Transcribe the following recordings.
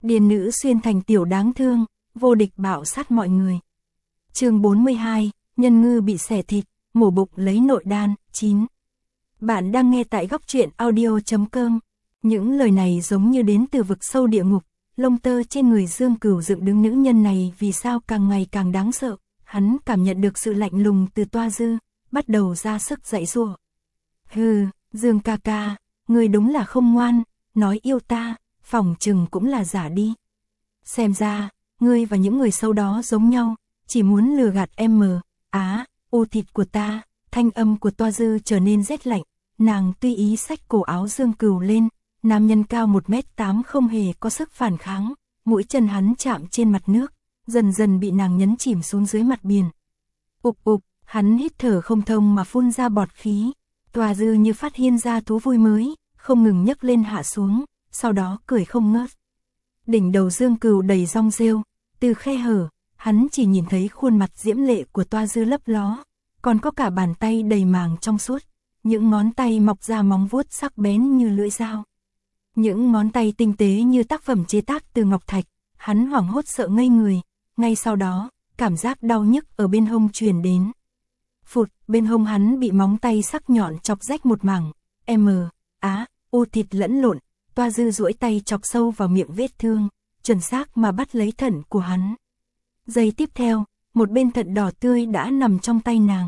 Điền nữ xuyên thành tiểu đáng thương, vô địch bạo sát mọi người. Chương 42, nhân ngư bị xẻ thịt, mổ bụng lấy nội đan, 9. Bạn đang nghe tại góc truyện audio.com. Những lời này giống như đến từ vực sâu địa ngục, lông tơ trên người Dương Cửu dựng đứng. Nữ nhân này vì sao càng ngày càng đáng sợ, hắn cảm nhận được sự lạnh lùng từ Toa Dư, bắt đầu ra sức giãy giụa. Hừ, Dương ca ca, ngươi đúng là không ngoan, nói yêu ta, phỏng chừng cũng là giả đi. Xem ra, ngươi và những người sâu đó giống nhau, chỉ muốn lừa gạt em mờ, ô thịt của ta. Thanh âm của Toa Dư trở nên rét lạnh, nàng tùy ý xách cổ áo Dương Cửu lên, nam nhân cao 1m8 không hề có sức phản kháng, mũi chân hắn chạm trên mặt nước, dần dần bị nàng nhấn chìm xuống dưới mặt biển. Ục ục, hắn hít thở không thông mà phun ra bọt khí. Toa Dư như phát hiện ra thú vui mới, không ngừng nhấc lên hạ xuống, sau đó cười không ngớt. Đỉnh đầu Dương Cửu đầy rong rêu, từ khe hở, hắn chỉ nhìn thấy khuôn mặt diễm lệ của Toa Dư lấp ló, còn có cả bàn tay đầy màng trong suốt, những ngón tay mọc ra móng vuốt sắc bén như lưỡi dao. Những ngón tay tinh tế như tác phẩm chế tác từ ngọc thạch, hắn hoảng hốt sợ ngây người, ngay sau đó, cảm giác đau nhức ở bên hông truyền đến. Phụt, bên hông hắn bị móng tay sắc nhọn chọc rách một mảng, ô thịt lẫn lộn. Toa Dư duỗi tay chọc sâu vào miệng vết thương, chuẩn xác mà bắt lấy thận của hắn. Giây tiếp theo, một bên thận đỏ tươi đã nằm trong tay nàng.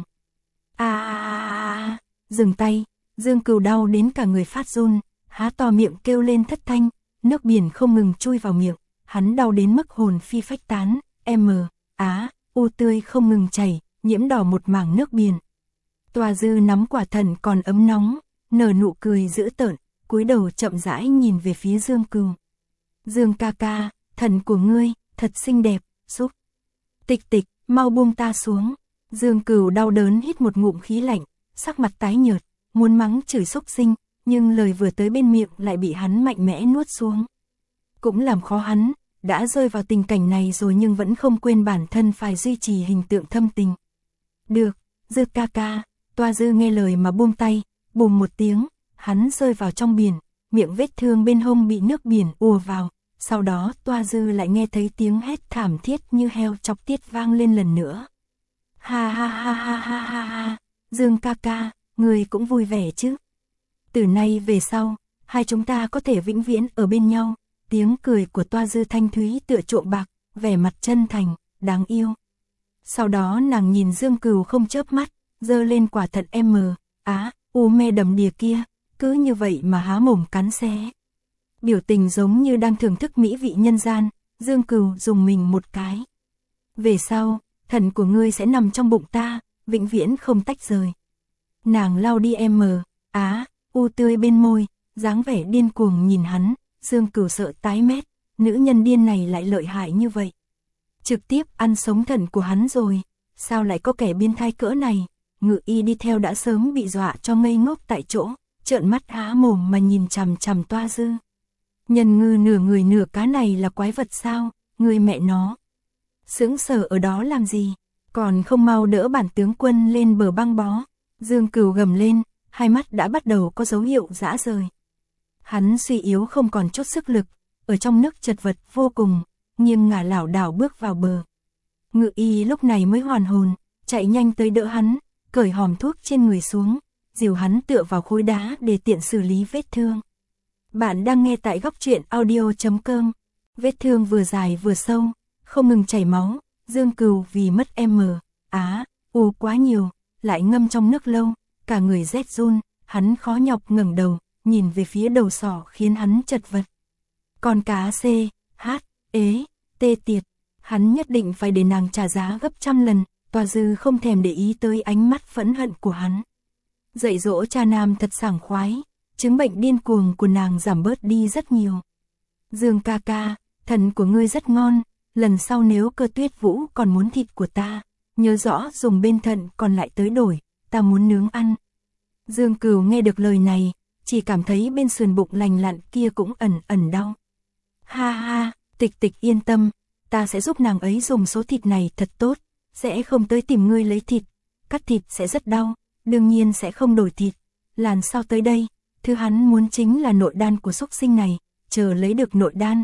Dừng tay, Dương Cửu đau đến cả người phát run, há to miệng kêu lên thất thanh, nước biển không ngừng chui vào miệng, hắn đau đến mức hồn phi phách tán, u tươi không ngừng chảy, nhiễm đỏ một mảng nước biển. Toa Dư nắm quả thận còn ấm nóng, nở nụ cười dữ tợn, cúi đầu chậm rãi nhìn về phía Dương Cửu. Dương ca ca, thận của ngươi, thật xinh đẹp, giúp. Tịch tịch, mau buông ta xuống. Dương Cửu đau đớn hít một ngụm khí lạnh, sắc mặt tái nhợt, muốn mắng chửi xúc sinh, nhưng lời vừa tới bên miệng lại bị hắn mạnh mẽ nuốt xuống. Cũng làm khó hắn, đã rơi vào tình cảnh này rồi nhưng vẫn không quên bản thân phải duy trì hình tượng thâm tình. Được, Dư ca ca. Toa Dư nghe lời mà buông tay, bùm một tiếng, hắn rơi vào trong biển, miệng vết thương bên hông bị nước biển ùa vào, sau đó Toa Dư lại nghe thấy tiếng hét thảm thiết như heo chọc tiết vang lên lần nữa. Ha, Dương ca ca, người cũng vui vẻ chứ. Từ nay về sau, hai chúng ta có thể vĩnh viễn ở bên nhau. Tiếng cười của Toa Dư thanh thúy tựa trộm bạc, vẻ mặt chân thành, đáng yêu. Sau đó nàng nhìn Dương Cửu không chớp mắt, giơ lên quả thận me đầm đìa kia, cứ như vậy mà há mồm cắn xé. Biểu tình giống như đang thưởng thức mỹ vị nhân gian, Dương Cửu dùng mình một cái. Về sau, thận của ngươi sẽ nằm trong bụng ta, vĩnh viễn không tách rời. Nàng lau đi u tươi bên môi, dáng vẻ điên cuồng nhìn hắn, Dương Cửu sợ tái mét, nữ nhân điên này lại lợi hại như vậy. Trực tiếp ăn sống thận của hắn rồi, sao lại có kẻ biến thái cỡ này. Ngự y đi theo đã sớm bị dọa cho ngây ngốc tại chỗ, trợn mắt há mồm mà nhìn chằm chằm Toa Dư. Nhân ngư nửa người nửa cá này là quái vật sao, người mẹ nó. Sững sờ ở đó làm gì, còn không mau đỡ bản tướng quân lên bờ băng bó. Dương Cửu gầm lên, hai mắt đã bắt đầu có dấu hiệu rã rời. Hắn suy yếu không còn chút sức lực, ở trong nước chật vật vô cùng, nghiêng ngả lảo đảo bước vào bờ. Ngự y lúc này mới hoàn hồn, chạy nhanh tới đỡ hắn, cởi hòm thuốc trên người xuống, dìu hắn tựa vào khối đá để tiện xử lý vết thương. Bạn đang nghe tại góc truyện audio.com. Vết thương vừa dài vừa sâu, không ngừng chảy máu, Dương Cửu vì mất quá nhiều, lại ngâm trong nước lâu, cả người rét run, hắn khó nhọc ngẩng đầu, nhìn về phía đầu sỏ khiến hắn chật vật. Con cá tê tiệt, hắn nhất định phải để nàng trả giá gấp trăm lần. Toa Dư không thèm để ý tới ánh mắt phẫn hận của hắn. Dạy dỗ cha nam thật sảng khoái, chứng bệnh điên cuồng của nàng giảm bớt đi rất nhiều. Dương ca ca, thận của ngươi rất ngon, lần sau nếu Cơ Tuyết Vũ còn muốn thịt của ta, nhớ rõ dùng bên thận còn lại tới đổi, ta muốn nướng ăn. Dương Cửu nghe được lời này, chỉ cảm thấy bên sườn bụng lành lặn kia cũng ẩn ẩn đau. Ha, tịch tịch yên tâm, ta sẽ giúp nàng ấy dùng số thịt này thật tốt, sẽ không tới tìm ngươi lấy thịt, cắt thịt sẽ rất đau, đương nhiên sẽ không đổi thịt. Làn sau tới đây, thứ hắn muốn chính là nội đan của xúc sinh này, chờ lấy được nội đan,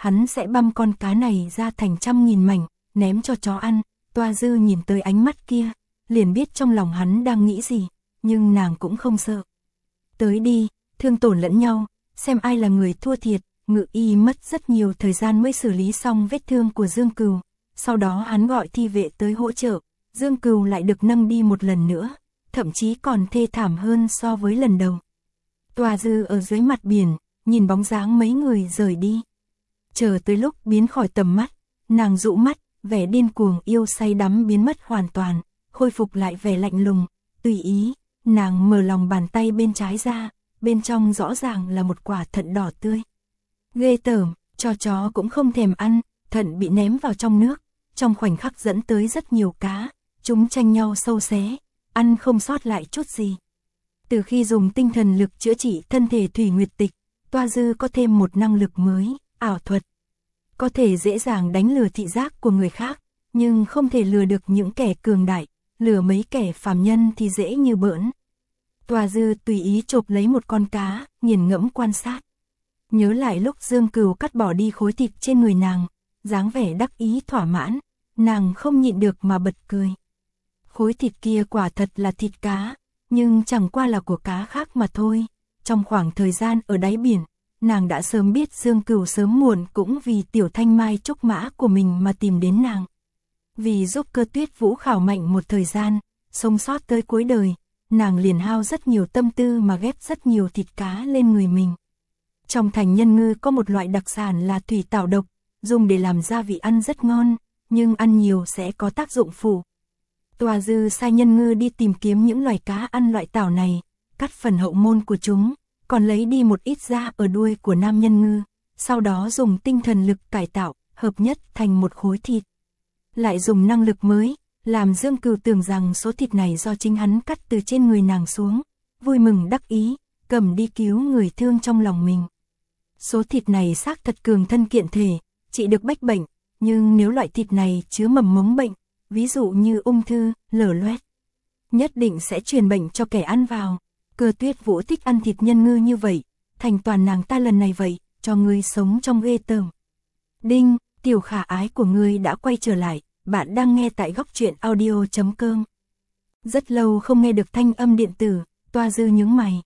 hắn sẽ băm con cá này ra thành trăm nghìn mảnh, ném cho chó ăn. Toa Dư nhìn tới ánh mắt kia, liền biết trong lòng hắn đang nghĩ gì, nhưng nàng cũng không sợ. Tới đi, thương tổn lẫn nhau, xem ai là người thua thiệt. Ngự y mất rất nhiều thời gian mới xử lý xong vết thương của Dương Cừu, sau đó hắn gọi thi vệ tới hỗ trợ, Dương Cừu lại được nâng đi một lần nữa, thậm chí còn thê thảm hơn so với lần đầu. Toa Dư ở dưới mặt biển, nhìn bóng dáng mấy người rời đi. Chờ tới lúc biến khỏi tầm mắt, nàng dụ mắt, vẻ điên cuồng yêu say đắm biến mất hoàn toàn, khôi phục lại vẻ lạnh lùng, tùy ý. Nàng mở lòng bàn tay bên trái ra, bên trong rõ ràng là một quả thận đỏ tươi. Ghê tởm, cho chó cũng không thèm ăn, thận bị ném vào trong nước, trong khoảnh khắc dẫn tới rất nhiều cá, chúng tranh nhau sâu xé, ăn không sót lại chút gì. Từ khi dùng tinh thần lực chữa trị thân thể Thủy Nguyệt Tịch, Toa Dư có thêm một năng lực mới, ảo thuật. Có thể dễ dàng đánh lừa thị giác của người khác, nhưng không thể lừa được những kẻ cường đại, lừa mấy kẻ phàm nhân thì dễ như bỡn. Toa Dư tùy ý chộp lấy một con cá, nghiền ngẫm quan sát. Nhớ lại lúc Dương Cừu cắt bỏ đi khối thịt trên người nàng, dáng vẻ đắc ý thỏa mãn, nàng không nhịn được mà bật cười. Khối thịt kia quả thật là thịt cá, nhưng chẳng qua là của cá khác mà thôi. Trong khoảng thời gian ở đáy biển, nàng đã sớm biết Dương Cừu sớm muộn cũng vì tiểu thanh mai trúc mã của mình mà tìm đến nàng. Vì giúp Cơ Tuyết Vũ khảo mạnh một thời gian, sống sót tới cuối đời, nàng liền hao rất nhiều tâm tư mà ghép rất nhiều thịt cá lên người mình. Trong thành Nhân Ngư có một loại đặc sản là thủy tảo độc, dùng để làm gia vị ăn rất ngon, nhưng ăn nhiều sẽ có tác dụng phụ. Toa Dư sai Nhân Ngư đi tìm kiếm những loài cá ăn loại tảo này, cắt phần hậu môn của chúng, còn lấy đi một ít da ở đuôi của nam Nhân Ngư, sau đó dùng tinh thần lực cải tạo, hợp nhất thành một khối thịt. Lại dùng năng lực mới, làm Dương Cừu tưởng rằng số thịt này do chính hắn cắt từ trên người nàng xuống, vui mừng đắc ý, cầm đi cứu người thương trong lòng mình. Số thịt này xác thật cường thân kiện thể, trị được bách bệnh, nhưng nếu loại thịt này chứa mầm mống bệnh, ví dụ như ung thư, lở loét, nhất định sẽ truyền bệnh cho kẻ ăn vào. Cơ Tuyết Vũ thích ăn thịt Nhân Ngư như vậy, thành toàn nàng ta lần này vậy, cho ngươi sống trong ghê tởm. Đinh, tiểu khả ái của ngươi đã quay trở lại, bạn đang nghe tại Góc Truyện Audio.com. Rất lâu không nghe được thanh âm điện tử, Toa Dư nhướng mày.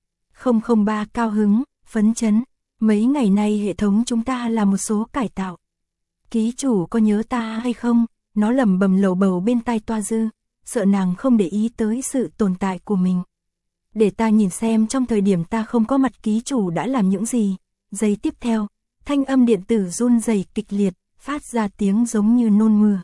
003 cao hứng, phấn chấn, mấy ngày nay hệ thống chúng ta làm một số cải tạo. Ký chủ có nhớ ta hay không? Nó lẩm bẩm lầu bầu bên tai Toa Dư, sợ nàng không để ý tới sự tồn tại của mình. Để ta nhìn xem trong thời điểm ta không có mặt ký chủ đã làm những gì. Giây tiếp theo, thanh âm điện tử run rẩy kịch liệt, phát ra tiếng giống như nôn mửa.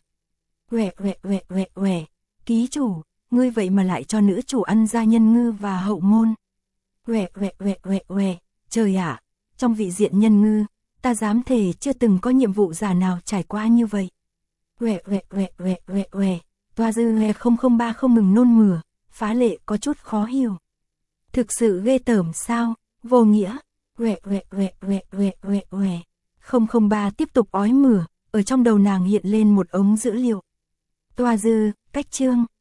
Quẹ, ký chủ, ngươi vậy mà lại cho nữ chủ ăn da Nhân Ngư và hậu môn. Quẹ, trời ạ, trong vị diện Nhân Ngư, ta dám thề chưa từng có nhiệm vụ giả nào trải qua như vậy. Quẹ, Toa Dư 003 không ngừng nôn mửa, phá lệ có chút khó hiểu. Thực sự ghê tởm sao, vô nghĩa. Quẹ. 003 tiếp tục ói mửa, ở trong đầu nàng hiện lên một ống dữ liệu. Toa Dư, cách chương,